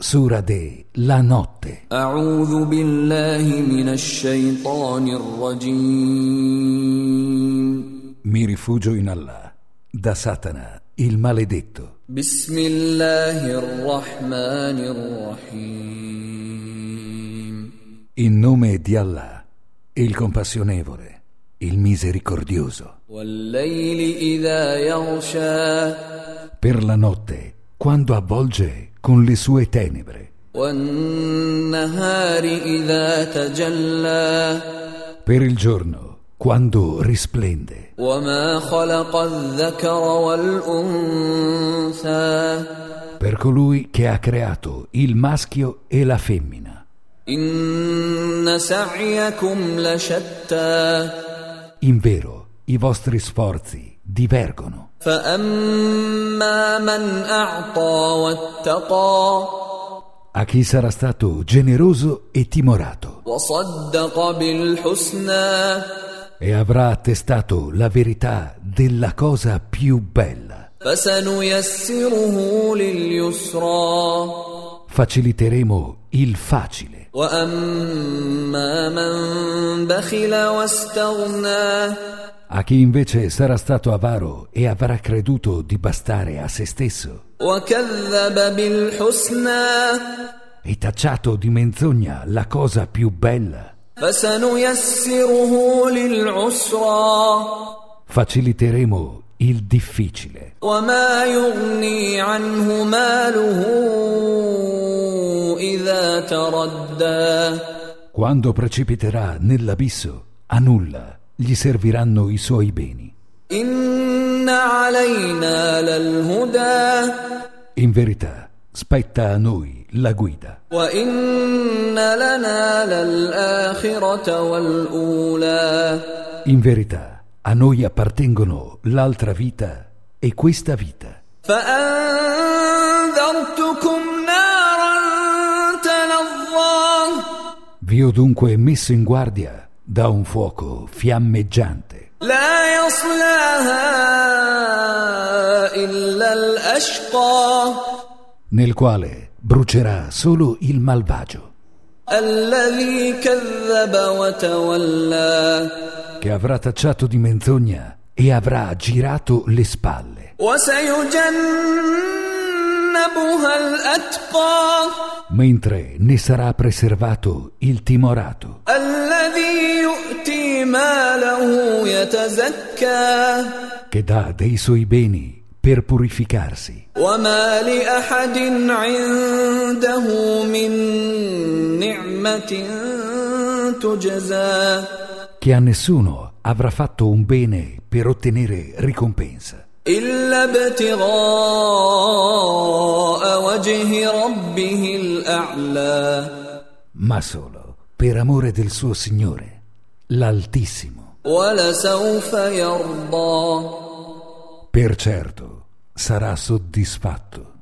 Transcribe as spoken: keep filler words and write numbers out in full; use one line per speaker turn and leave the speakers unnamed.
Sura de La notte.
أعوذ بالله من الشيطان الرجيم.
Mi rifugio in Allah, da Satana, il maledetto.
بسم الله الرحمن الرحيم.
In nome di Allah, il compassionevole, il misericordioso.
والليل إذا يغشى.
Per la notte, quando avvolge con le sue tenebre.
والنهار إذا تجلى.
Per il giorno, quando risplende.
وما خلق الذكر والأنثى.
Per colui che ha creato il maschio e la femmina.
إن سعيكم لشتى.
In vero, i vostri sforzi divergono.
فأما من أعطى واتقى.
A chi sarà stato generoso e timorato
وصدق بالحسنى.
e avrà attestato la verità della cosa più bella,
فسنيسره لليسرى.
faciliteremo il facile.
وأما من بخل واستغنى.
A chi invece sarà stato avaro e avrà creduto di bastare a se stesso
وكذب بالحسنى.
e tacciato di menzogna la cosa più bella,
فسنيسره للعسرى.
faciliteremo il difficile.
وما يغني عنه ماله إذا تردى.
Quando precipiterà nell'abisso, a nulla gli serviranno i suoi beni.
إن علينا للهدى.
In verità, spetta a noi la guida.
وإن لنا للآخرة والأولى.
In verità, a noi appartengono l'altra vita e questa vita.
فأنذرتكم نارا تلظى.
Vi ho dunque messo in guardia da un fuoco fiammeggiante.
لا يصلاها إلا الأشقى.
Nel quale brucerà solo il malvagio,
الذي كذب وتولى.
che avrà tacciato di menzogna e avrà girato le spalle.
وسيجنبها الأتقى.
Mentre ne sarà preservato il timorato,
الذي يؤتي ماله يتزكى.
che dà dei suoi beni per purificarsi.
وما لأحد عنده من نعمة تجزى.
Che a nessuno avrà fatto un bene per ottenere ricompensa,
إلا ابتغاء وجه ربه الأعلى.
ma solo per amore del suo Signore, l'Altissimo.
ولسوف يرضى.
Per certo sarà soddisfatto.